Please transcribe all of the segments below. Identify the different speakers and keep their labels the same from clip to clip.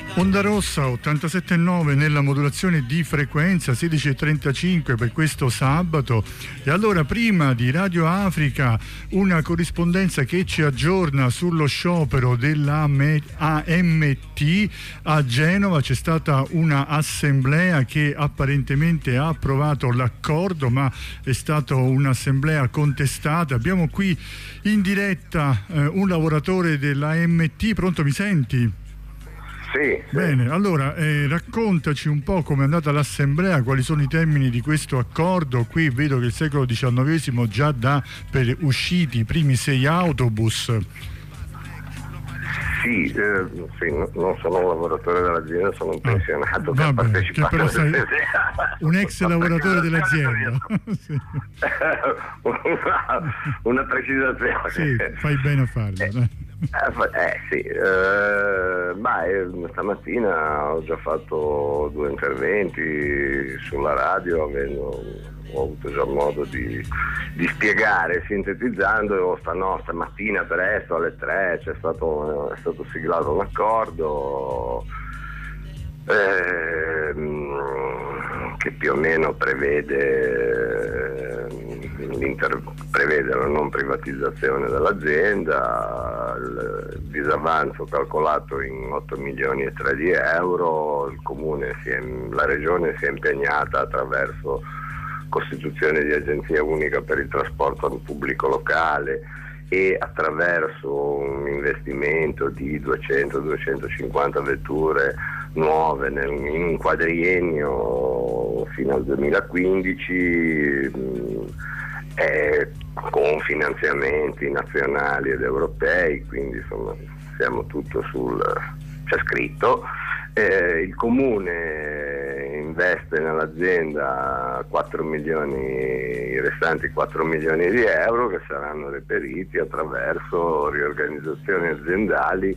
Speaker 1: Onda Rossa 87.9 nella modulazione di frequenza 16.35 per questo sabato. E allora, prima di Radio Africa, una corrispondenza che ci aggiorna sullo sciopero dell'AMT a Genova. C'è stata una assemblea che apparentemente ha approvato l'accordo, ma è stata un'assemblea contestata. Abbiamo qui in diretta un lavoratore dell'AMT. Pronto, mi senti?
Speaker 2: Sì.
Speaker 1: Bene, allora raccontaci un po' come è andata l'assemblea, quali sono i termini di questo accordo. Qui vedo che il secolo XIX già dà per usciti i primi 6 autobus.
Speaker 2: Sì, non sono un lavoratore dell'azienda, sono un pensionato che ha
Speaker 1: bene,
Speaker 2: partecipato
Speaker 1: che però sei un ex lavoratore dell'azienda. Sì.
Speaker 2: Una precisazione.
Speaker 1: Sì, fai bene a farlo.
Speaker 2: Stamattina ho già fatto 2 interventi sulla radio, ho avuto già modo di spiegare, sintetizzando. Stamattina presto alle 3 è stato siglato un accordo che più o meno prevede la non privatizzazione dell'azienda, il disavanzo calcolato in 8 milioni e 3 di euro. La regione si è impegnata attraverso costituzione di agenzia unica per il trasporto pubblico locale e attraverso un investimento di 200-250 vetture nuove in un quadriennio fino al 2015, con finanziamenti nazionali ed europei, quindi insomma siamo tutto c'è scritto. Il comune investe nell'azienda 4 milioni, i restanti 4 milioni di euro, che saranno reperiti attraverso riorganizzazioni aziendali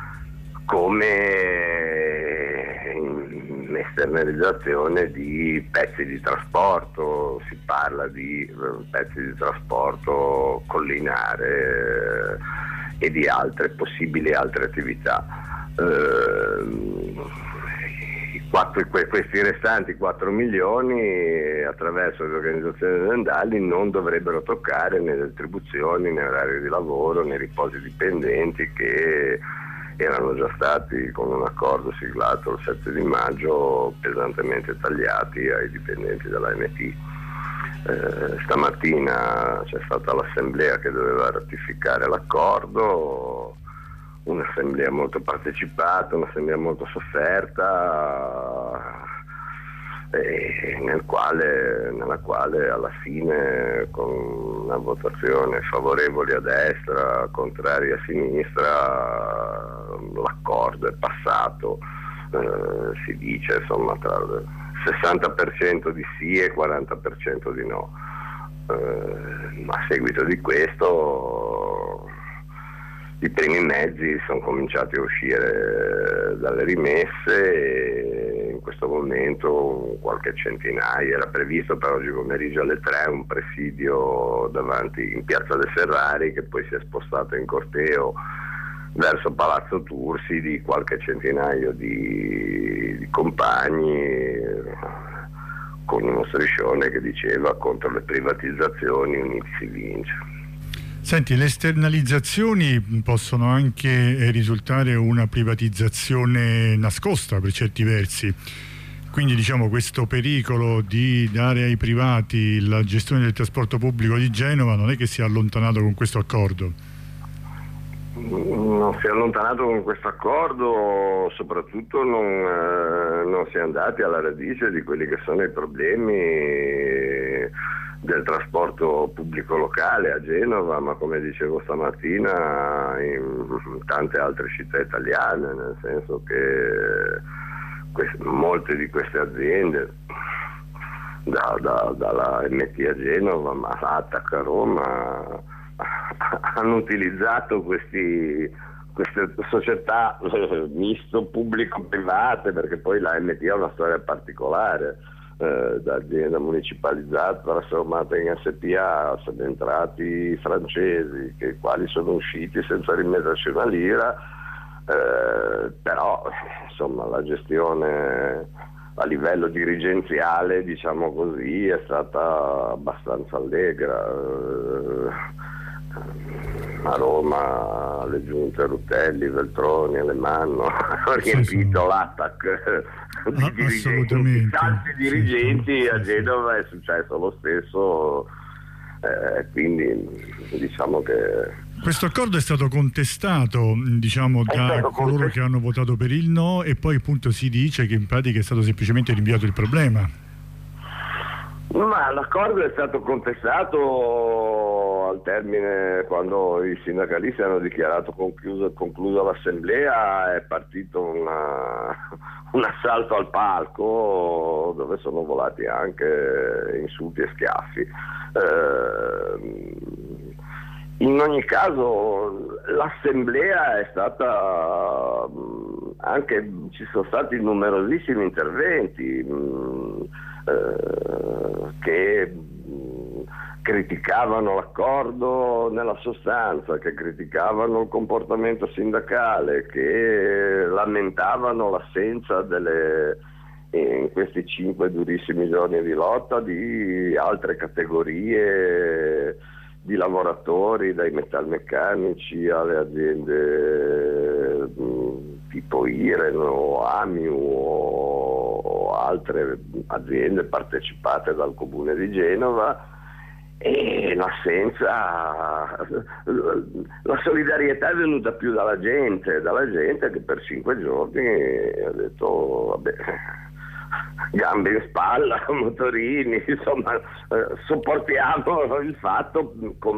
Speaker 2: come esternalizzazione di pezzi di trasporto. Si parla di pezzi di trasporto collinare e di possibili altre attività. Questi restanti 4 milioni attraverso le organizzazioni aziendali non dovrebbero toccare né retribuzioni, né orari di lavoro, né riposi dipendenti, che erano già stati, con un accordo siglato il 7 di maggio, pesantemente tagliati ai dipendenti dell'AMT. Stamattina c'è stata l'assemblea che doveva ratificare l'accordo, un'assemblea molto partecipata, un'assemblea molto sofferta, nella quale alla fine, con una votazione favorevoli a destra, contrari a sinistra, l'accordo è passato. Si dice insomma tra il 60% di sì e 40% di no. Ma a seguito di questo i primi mezzi sono cominciati a uscire dalle rimesse e in questo momento qualche centinaio. Era previsto per oggi pomeriggio alle 3 un presidio davanti in Piazza dei Ferrari, che poi si è spostato in corteo verso Palazzo Tursi, di qualche centinaio di compagni, con uno striscione che diceva: contro le privatizzazioni uniti si vince.
Speaker 1: Senti, le esternalizzazioni possono anche risultare una privatizzazione nascosta per certi versi, quindi diciamo questo pericolo di dare ai privati la gestione del trasporto pubblico di Genova non è che si è allontanato con questo accordo.
Speaker 2: Non si è allontanato con questo accordo, soprattutto non si è andati alla radice di quelli che sono i problemi del trasporto pubblico locale a Genova, ma come dicevo stamattina in tante altre città italiane, nel senso che molte di queste aziende, dalla MT a Genova, ma l'ATAC a Roma, hanno utilizzato queste società misto pubblico-private, perché poi la MT ha una storia particolare. Da azienda municipalizzata trasformata in SPA sono entrati i francesi, che quali sono usciti senza rimetterci una lira, però insomma la gestione a livello dirigenziale, diciamo così, è stata abbastanza allegra. A Roma le giunte Rutelli, Veltroni, Alemanno hanno riempito l'ATAC di dirigenti, tanti dirigenti. A Genova è successo lo stesso, quindi diciamo che
Speaker 1: questo accordo è stato contestato, diciamo, da coloro che hanno votato per il no, e poi appunto si dice che in pratica è stato semplicemente rinviato il problema.
Speaker 2: Ma l'accordo è stato contestato al termine, quando i sindacalisti hanno dichiarato conclusa l'assemblea. È partito un assalto al palco dove sono volati anche insulti e schiaffi. In ogni caso l'assemblea è stata anche, ci sono stati numerosissimi interventi che criticavano l'accordo nella sostanza, che criticavano il comportamento sindacale, che lamentavano l'assenza in questi 5 durissimi giorni di lotta di altre categorie di lavoratori, dai metalmeccanici alle aziende tipo Iren o Amiu o altre aziende partecipate dal Comune di Genova, e la solidarietà è venuta più dalla gente che per 5 giorni ha detto vabbè, gambe in spalla, motorini, insomma, sopportiamo il fatto,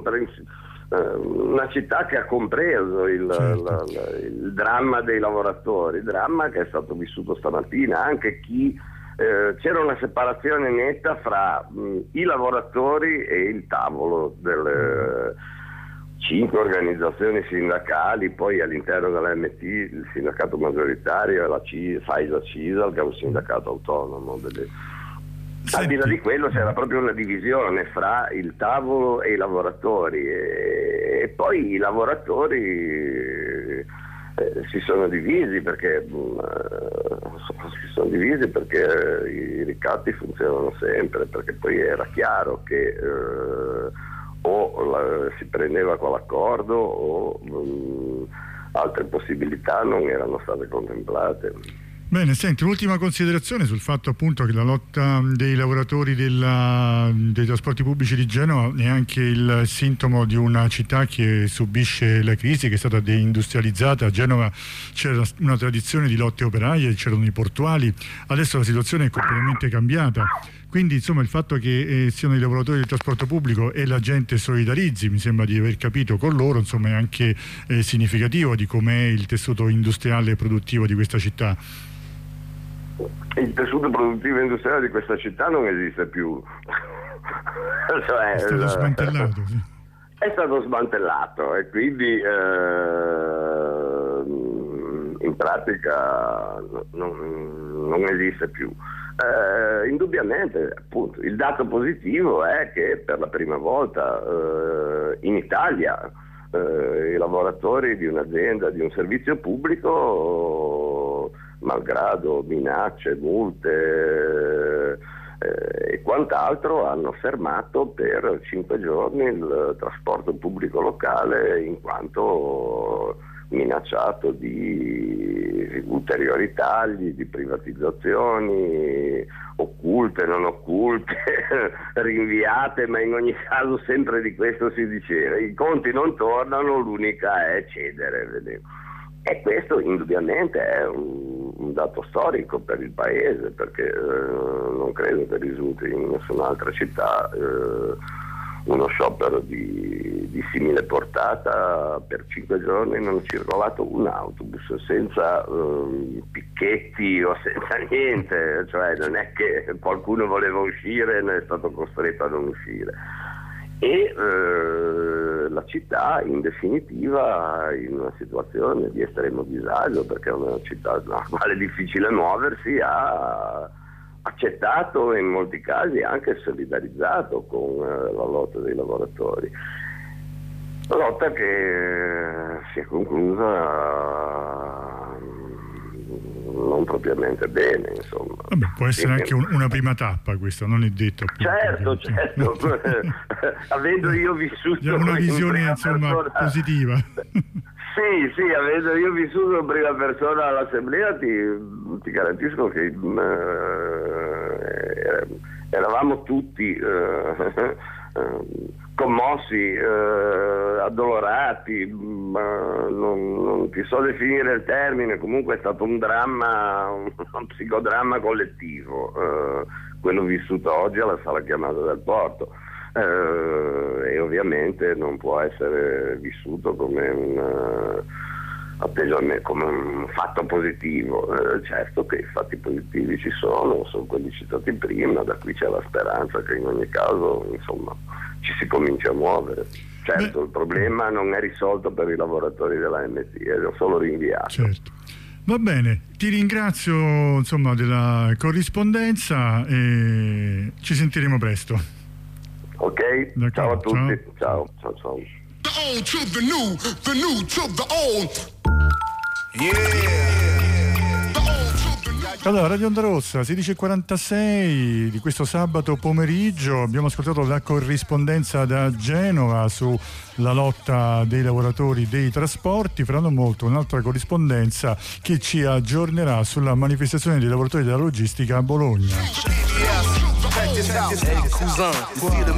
Speaker 2: una città che ha compreso il dramma dei lavoratori, dramma che è stato vissuto stamattina. Anche c'era una separazione netta fra i lavoratori e il tavolo delle 5 organizzazioni sindacali, poi all'interno dell'MT il sindacato maggioritario e la FAISA-CISAL, che è un sindacato autonomo. Al di là di quello c'era proprio una divisione fra il tavolo e i lavoratori, e poi i lavoratori si sono divisi perché i ricatti funzionano sempre, perché poi era chiaro che si prendeva con l'accordo o altre possibilità non erano state contemplate.
Speaker 1: Bene, senti, un'ultima considerazione sul fatto appunto che la lotta dei lavoratori dei trasporti pubblici di Genova è anche il sintomo di una città che subisce la crisi, che è stata deindustrializzata. A Genova c'era una tradizione di lotte operaie, c'erano i portuali, adesso la situazione è completamente cambiata. Quindi insomma il fatto che siano i lavoratori del trasporto pubblico e la gente solidarizzi, mi sembra di aver capito, con loro, insomma è anche significativo di com'è il tessuto industriale e produttivo di questa città.
Speaker 2: Il tessuto produttivo e industriale di questa città non esiste più. Cioè,
Speaker 1: è stato smantellato, sì.
Speaker 2: È stato smantellato e quindi in pratica non esiste più. Indubbiamente, appunto, il dato positivo è che per la prima volta in Italia i lavoratori di un'azienda, di un servizio pubblico, malgrado minacce, multe e quant'altro, hanno fermato per 5 giorni il trasporto pubblico locale, in quanto minacciato di ulteriori tagli, di privatizzazioni occulte, non occulte, rinviate, ma in ogni caso sempre di questo si diceva. I conti non tornano, l'unica è cedere. Vedevo. E questo indubbiamente è un dato storico per il paese, perché non credo che risulti in nessun'altra città uno sciopero di simile portata. Per 5 giorni non è circolato un autobus, senza picchetti o senza niente, cioè non è che qualcuno voleva uscire e ne è stato costretto a non uscire. E la città in definitiva in una situazione di estremo disagio, perché è una città nella quale è difficile muoversi, ha accettato e in molti casi anche solidarizzato con la lotta dei lavoratori. Lotta che si è conclusa non propriamente bene, insomma.
Speaker 1: Vabbè, può essere anche una prima tappa, questo non è detto.
Speaker 2: Certo. Avendo io vissuto
Speaker 1: una visione insomma positiva.
Speaker 2: Sì, avendo io vissuto in prima persona all'assemblea, ti garantisco che eravamo tutti commossi, addolorati, non ti so definire il termine, comunque è stato un dramma, un psicodramma collettivo, quello vissuto oggi alla Sala Chiamata del Porto. E ovviamente non può essere vissuto come un atteggiamento, come un fatto positivo. Certo che i fatti positivi ci sono quelli citati prima, da qui c'è la speranza che in ogni caso insomma ci si cominci a muovere. Certo, il problema non è risolto per i lavoratori della MT, è solo rinviato.
Speaker 1: Certo. Va bene, ti ringrazio insomma della corrispondenza e ci sentiremo presto.
Speaker 2: Ok, ciao a tutti, ciao.
Speaker 3: The old to the new to the old.
Speaker 1: Allora, Radio Onda Rossa, 16:46 di questo sabato pomeriggio. Abbiamo ascoltato la corrispondenza da Genova sulla lotta dei lavoratori dei trasporti. Fra non molto un'altra corrispondenza che ci aggiornerà sulla manifestazione dei lavoratori della logistica a Bologna.